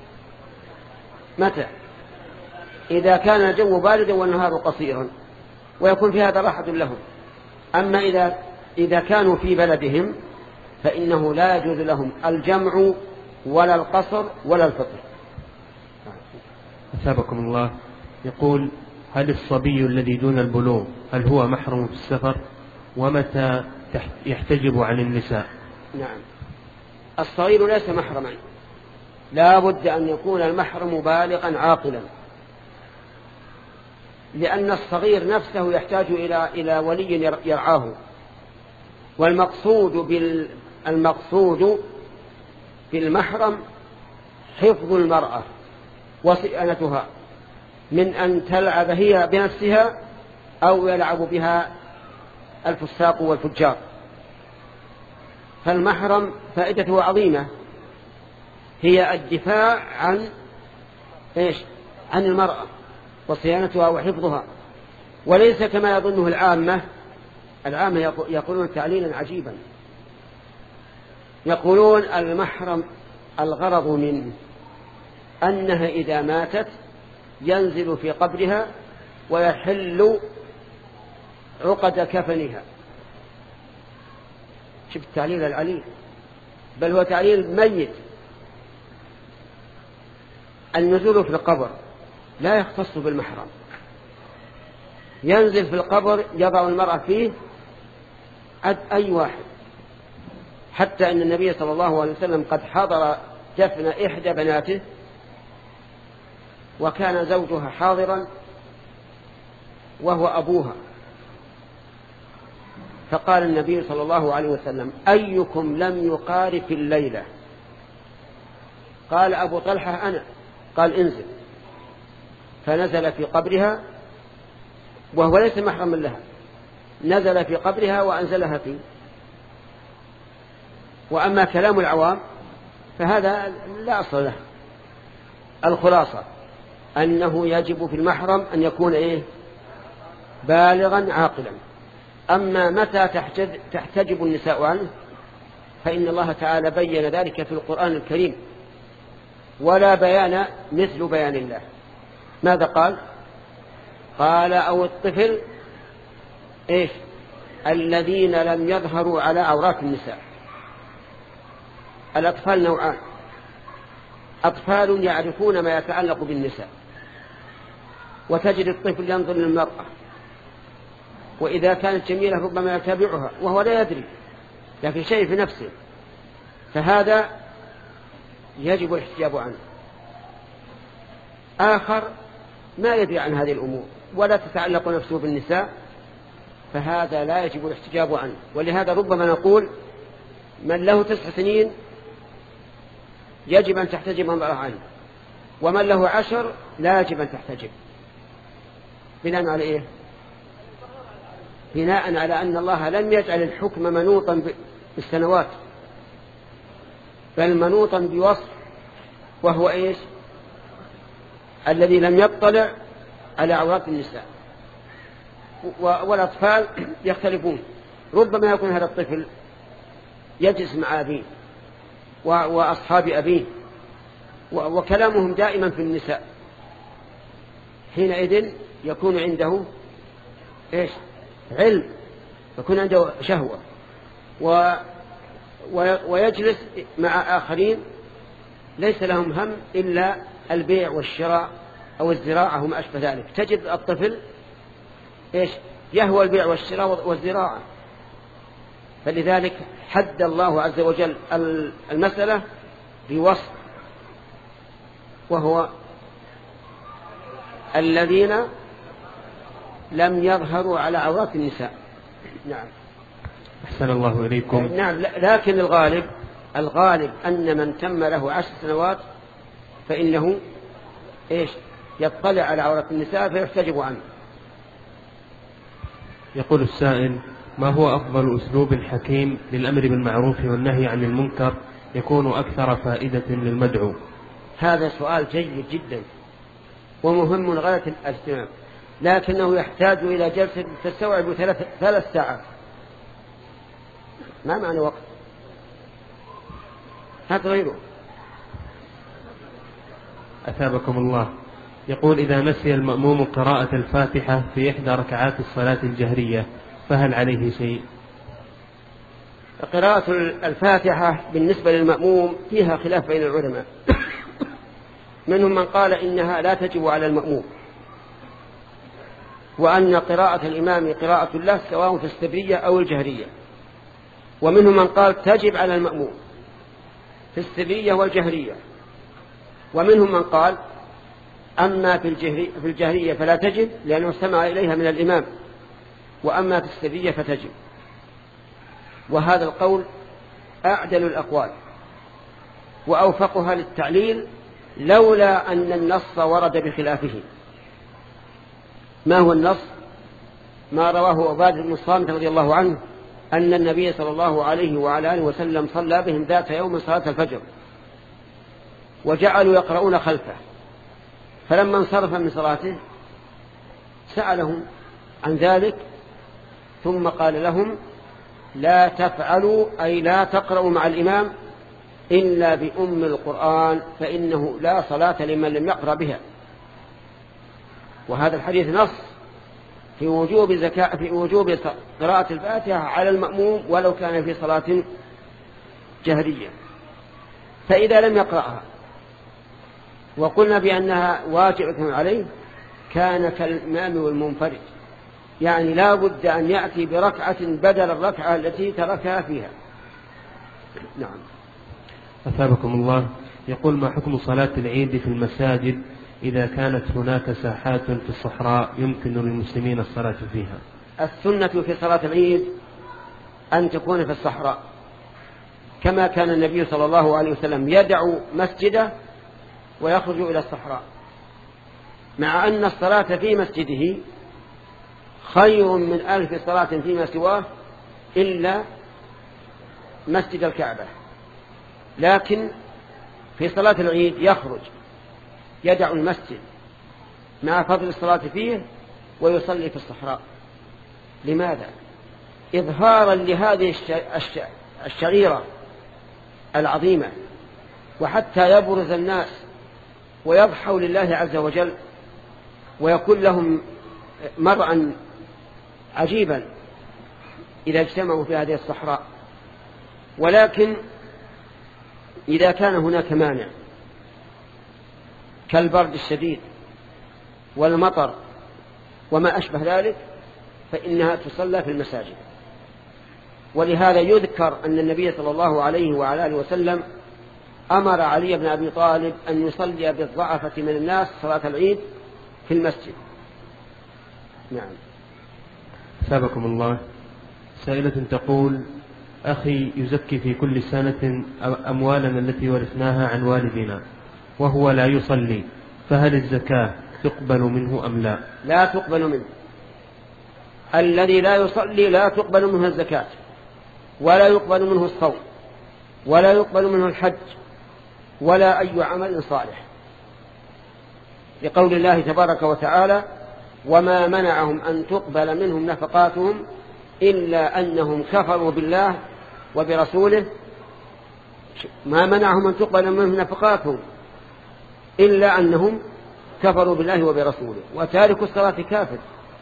متى؟ إذا كان الجو باردا والنهار قصيرا، ويكون في هذا راحة لهم. أما إذا إذا كانوا في بلدهم فإنه لا يجوز لهم الجمع ولا القصر ولا الفطر. أثابكم الله. يقول: هل الصبي الذي دون البلوغ هل هو محرم في السفر؟ ومتى يحتجب عن النساء؟ نعم. الصغير ليس محرما، لا بد أن يكون المحرم بالغا عاقلا، لأن الصغير نفسه يحتاج إلى إلى ولي يرعاه. والمقصود بال المقصود بالمحرم حفظ المرأة وصيانتها من أن تلعب هي بنفسها أو يلعب بها الفساق والفجار. فالمحرم فائدته عظيمة، هي الدفاع عن إيش؟ عن المرأة وصيانتها وحفظها، وليس كما يظنه العامة. العامة يقولون تعليلا عجيبا، يقولون المحرم الغرض منه أنها إذا ماتت ينزل في قبرها ويحل عقد كفنها. شوف التعليل العليل، بل هو تعليل ميت. النزول في القبر لا يختص بالمحرم، ينزل في القبر يضع المرأة فيه أي واحد، حتى أن النبي صلى الله عليه وسلم قد حضر دفن إحدى بناته وكان زوجها حاضرا وهو أبوها، فقال النبي صلى الله عليه وسلم: أيكم لم يقارف الليلة؟ قال أبو طلحة: أنا. قال: انزل. فنزل في قبرها وهو ليس محرما لها، نزل في قبرها وأنزلها فيه. وأما كلام العوام فهذا لا أصل له. الخلاصة أنه يجب في المحرم أن يكون إيه؟ بالغا عاقلا. أما متى تحتجب النساء عنه فإن الله تعالى بين ذلك في القرآن الكريم، ولا بيان مثل بيان الله. ماذا قال؟ قال: أو الطفل إيش؟ الذين لم يظهروا على عورات النساء. الأطفال نوعان: أطفال يعرفون ما يتعلق بالنساء، وتجد الطفل ينظر للمرأة وإذا كانت جميلة ربما يتابعها وهو لا يدري، لكن شيء في نفسه، فهذا يجب الاحتجاب عنه. آخر ما يدري عن هذه الأمور ولا تتعلق نفسه بالنساء، فهذا لا يجب الاحتجاب عنه. ولهذا ربما نقول من له تسع سنين يجب أن تحتجب المرأة عنه، ومن له عشر لا يجب أن تحتجب. بناء على إيه؟ بناء على أن الله لم يجعل الحكم منوطا بالسنوات، بل منوطا بوصف، وهو إيش؟ الذي لم يطلع على عورات النساء. والأطفال يختلفون. ربما يكون هذا الطفل يجلس مع أبيه وأصحاب أبيه وكلامهم دائما في النساء، حينئذ يكون عنده إيش؟ علم، يكون عنده شهوة، و ويجلس مع آخرين ليس لهم هم إلا البيع والشراء أو الزراعة وما أشبه ذلك. تجد الطفل إيش؟ يهوى البيع والشراء والزراعة. فلذلك حد الله عز وجل المسألة بوصف، وهو الذين لم يظهروا على عورات النساء. نعم. أحسن الله إليكم. نعم، لكن الغالب الغالب أن من تم له عشر سنوات فإنه إيش؟ يطلع على عورات النساء فيحتجب عنه. يقول السائل: ما هو أفضل أسلوب حكيم للأمر بالمعروف والنهي عن المنكر يكون أكثر فائدة للمدعو؟ هذا سؤال جيد جدا ومهم غاية الاهتمام، لكنه يحتاج إلى جلسة تستوعب ثلاث, ثلاث ساعات. ما معنى وقت؟ هات غيره. أثابكم الله. يقول: إذا نسي المأموم قراءة الفاتحة في إحدى ركعات الصلاة الجهرية فهل عليه شيء؟ قراءة الفاتحة بالنسبة للمأموم فيها خلاف بين العلماء. منهم من قال إنها لا تجب على المأموم، وأن قراءة الإمام قراءة له سواء في السرية أو الجهرية. ومنهم من قال تجب على المأموم في السرية والجهرية. ومنهم من قال أما في الجهرية فلا تجب لأنه استمع إليها من الإمام، وأما في السرية فتجب. وهذا القول أعدل الأقوال وأوفقها للتعليل، لولا أن النص ورد بخلافه. ما هو النص؟ ما رواه عبادة بن الصامت رضي الله عنه أن النبي صلى الله عليه وعلى آله وسلم صلى بهم ذات يوم صلاة الفجر وجعلوا يقرؤون خلفه، فلما انصرف من صلاته سألهم عن ذلك ثم قال لهم: لا تفعلوا أي لا تقرأوا مع الإمام إلا بأم القرآن فإنه لا صلاة لمن لم يقرأ بها. وهذا الحديث نص في وجوب زكاة في وجوب قراءة الفاتحة على المأموم ولو كان في صلاة جهرية. فإذا لم يقرأها وقلنا بأنها واجبة عليه كان كالإمام والمنفرد، يعني لا بد أن يأتي بركعة بدل الركعة التي تركها فيها. نعم. أثابكم الله. يقول: ما حكم صلاة العيد في المساجد إذا كانت هناك ساحات في الصحراء يمكن للمسلمين الصلاة فيها؟ السنة في صلاة العيد أن تكون في الصحراء، كما كان النبي صلى الله عليه وسلم يدعو مسجده ويخرج إلى الصحراء، مع أن الصلاة في مسجده خير من ألف صلاة فيما سواه إلا مسجد الكعبة. لكن في صلاة العيد يخرج يدعو المسجد مع فضل الصلاة فيه ويصلي في الصحراء. لماذا؟ إظهارا لهذه الشعيرة العظيمة، وحتى يبرز الناس ويضحوا لله عز وجل ويكون لهم مرعا عجيبا إذا اجتمعوا في هذه الصحراء. ولكن إذا كان هناك مانع كالبرد الشديد والمطر وما أشبه ذلك فإنها تصلى في المساجد. ولهذا يذكر أن النبي صلى الله عليه وعلى آله وسلم أمر علي بن أبي طالب أن يصلي بالضعفة من الناس صلاة العيد في المسجد. نعم. سابقكم الله. سائلة تقول: أخي يزكي في كل سنة أموالنا التي ورثناها عن والدنا وهو لا يصلي، فهل الزكاة تقبل منه أم لا؟ لا تقبل منه. الذي لا يصلي لا تقبل منه الزكاة، ولا يقبل منه الصوم، ولا يقبل منه الحج، ولا أي عمل صالح، لقول الله تبارك وتعالى: وما منعهم أن تقبل منهم نفقاتهم إلا أنهم كفروا بالله وبرسوله. ما منعهم أن تقبل منهم نفقاتهم إلا أنهم كفروا بالله وبرسوله، وتارك الصلاة كافر،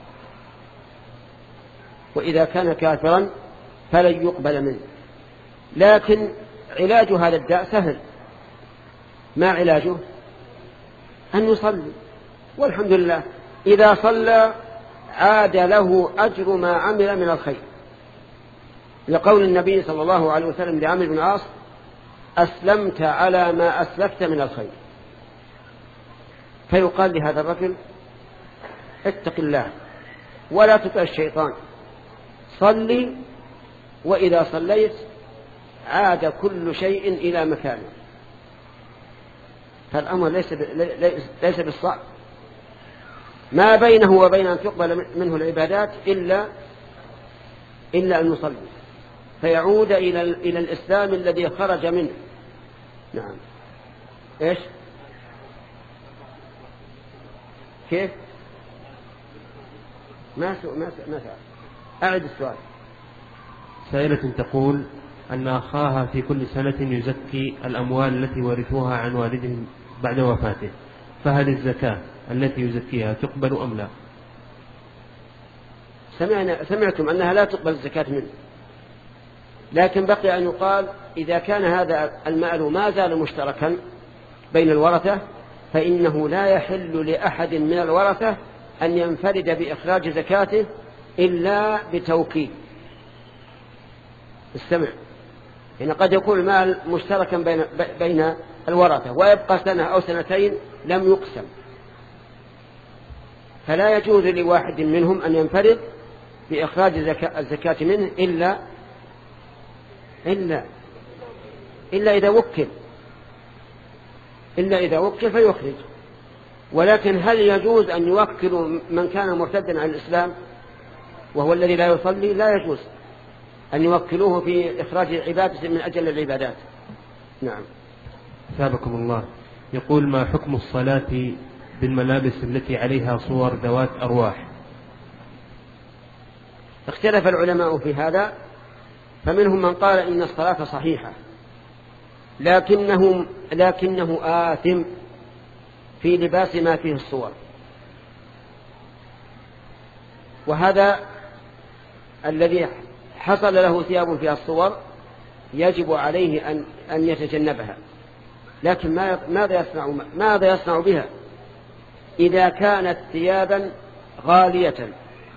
وإذا كان كافرا فلن يقبل منه. لكن علاج هذا الداء سهل. ما علاجه؟ أن يصلي، والحمد لله إذا صلى عاد له أجر ما عمل من الخير، لقول النبي صلى الله عليه وسلم لعمرو بن العاص: أسلمت على ما أسلفت من الخير. فيقال لهذا الرجل: اتق الله ولا تطع الشيطان، صلي، وإذا صليت عاد كل شيء إلى مكانه. فالأمر ليس ليس بالصعب. ما بينه وبين أن تقبل منه العبادات إلا إلا أن يصلي، فيعود إلى إلى الإسلام الذي خرج منه. نعم. إيش؟ كيف؟ ما سو ما سو ما سأل. أعد السؤال. سائلة تقول أن أخاها في كل سنة يزكي الأموال التي ورثوها عن والدهم بعد وفاته، فهل الزكاة التي يزكيها تقبل أم لا؟ سمعنا سمعتم أنها لا تقبل الزكاة منه، لكن بقي أن يقال: إذا كان هذا المال ما زال مشتركا بين الورثة فإنه لا يحل لأحد من الورثة أن ينفرد بإخراج زكاته إلا بتوكيل. استمع، إن قد يكون المال مشتركا بين بين الورثة ويبقى سنة أو سنتين لم يقسم، فلا يجوز لواحد منهم أن ينفرد بإخراج الزكاة منه إلا إلا إلا إذا وكل إلا إذا وكل فيخرج. ولكن هل يجوز أن يوكل من كان مرتدا عن الإسلام وهو الذي لا يصلي؟ لا يجوز أن يوكلوه في إخراج العبادة من أجل العبادات. نعم. ثابكم الله. يقول: ما حكم الصلاة بالملابس التي عليها صور ذوات أرواح؟ اختلف العلماء في هذا، فمنهم من قال إن الصلاة صحيحة، لكنه, لكنه آثم في لباس ما فيه الصور، وهذا الذي حصل له ثياب فيها الصور يجب عليه أن, أن يتجنبها. لكن ماذا يصنع, ماذا يصنع بها إذا كانت ثيابا غالية؟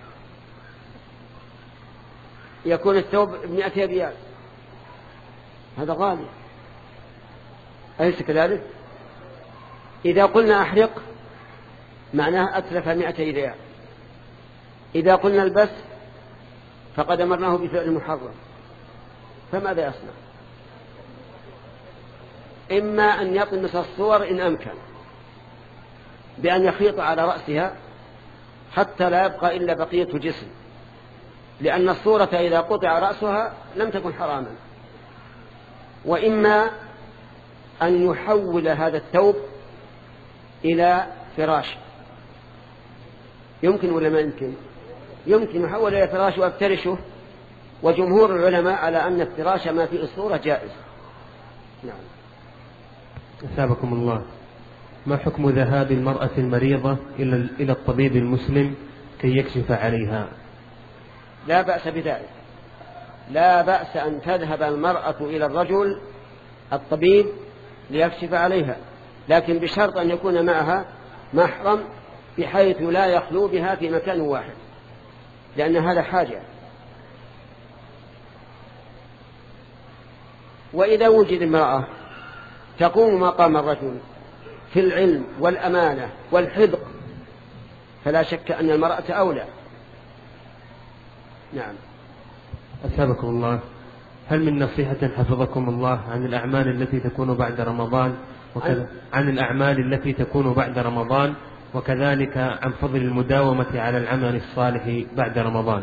يكون الثوب بمئة ريال، هذا غالي، أليس كذلك؟ إذا قلنا أحرق معناه أتلف مئتي ريال، إذا قلنا البس فقد أمرناه بفعل محرم، فماذا يصنع؟ إما أن يطمس الصور إن أمكن بأن يخيط على رأسها حتى لا يبقى إلا بقية جسم، لأن الصورة إذا قطع رأسها لم تكن حراما. وإما أن يحول هذا الثوب إلى فراش. يمكن ولا ما يمكن؟ يمكن يحول إلى فراش ويفترشه، وجمهور العلماء على أن افتراش ما في الصورة جائز. نعم. أثابكم الله. ما حكم ذهاب المرأة المريضة إلى الطبيب المسلم كي يكشف عليها؟ لا بأس بذلك، لا بأس أن تذهب المرأة إلى الرجل الطبيب ليكشف عليها، لكن بشرط أن يكون معها محرم بحيث لا يخلو بها في مكان واحد، لأن هذا حاجة. وإذا وجد امرأة تقوم مقام الرجل في العلم والأمانة والحذق فلا شك أن المرأة أولى. نعم. أثابكم الله. هل من نصيحة حفظكم الله عن الأعمال التي تكون بعد رمضان وكذا عن الأعمال التي تكون بعد رمضان وكذلك عن فضل المداومة على العمل الصالح بعد رمضان؟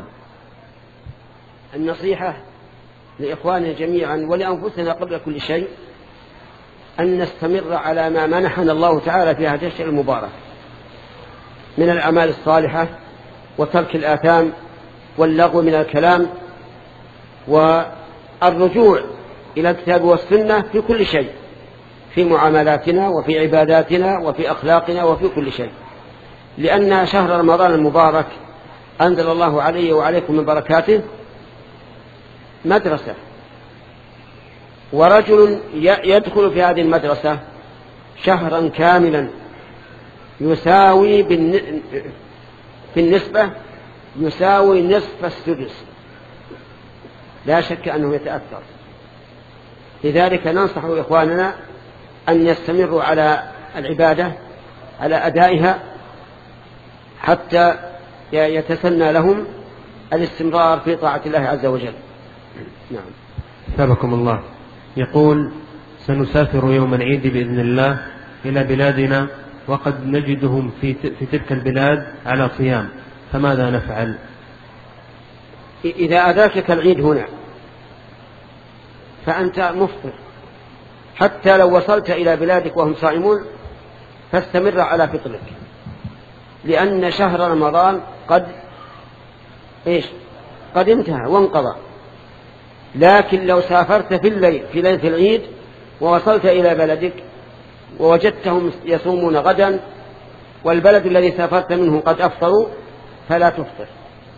النصيحة لإخواننا جميعا ولأنفسنا قبل كل شيء أن نستمر على ما منحنا الله تعالى في هذا الشهر المبارك، من الأعمال الصالحة وترك الآثام واللغو من الكلام والرجوع إلى الكتاب والسنة في كل شيء، في معاملاتنا وفي عباداتنا وفي أخلاقنا وفي كل شيء، لأن شهر رمضان المبارك أنزل الله عليه وعليكم من بركاته مدرسة، ورجل يدخل في هذه المدرسة شهرا كاملا يساوي في النسبة يساوي نصف السدس، لا شك أنه يتأثر. لذلك ننصح إخواننا أن يستمروا على العبادة على أدائها حتى يتسنى لهم الاستمرار في طاعة الله عز وجل. نعم. ثابكم الله. يقول: سنسافر يوم العيد بإذن الله إلى بلادنا وقد نجدهم في في تلك البلاد على صيام، فماذا نفعل؟ إذا أدركك العيد هنا فأنت مفطر، حتى لو وصلت إلى بلادك وهم صائمون فاستمر على فطرك، لأن شهر رمضان قد إيش قد انتهى وانقضى. لكن لو سافرت في الليل في ليلة العيد ووصلت إلى بلدك ووجدتهم يصومون غدا والبلد الذي سافرت منه قد أفطروا فلا تفطر.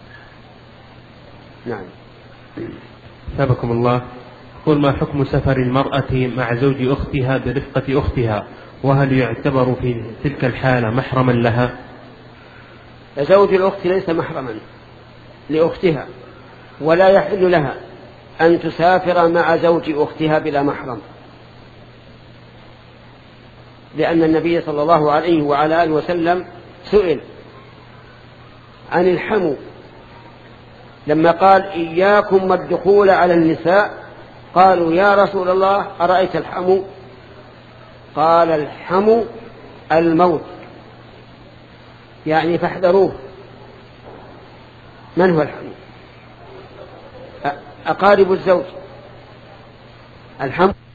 نعم. ثابكم الله. قل: ما حكم سفر المرأة مع زوج أختها برفقة أختها، وهل يعتبر في تلك الحالة محرما لها؟ زوج الأخت ليس محرما لأختها، ولا يحل لها أن تسافر مع زوج أختها بلا محرم، لأن النبي صلى الله عليه وعلى آله وسلم سئل عن الحمو لما قال: إياكم والدخول على النساء، قالوا: يا رسول الله أرأيت الحمو؟ قال: الحمو الموت، يعني فاحذروه. من هو الحمو؟ أقارب الزوج. الحمو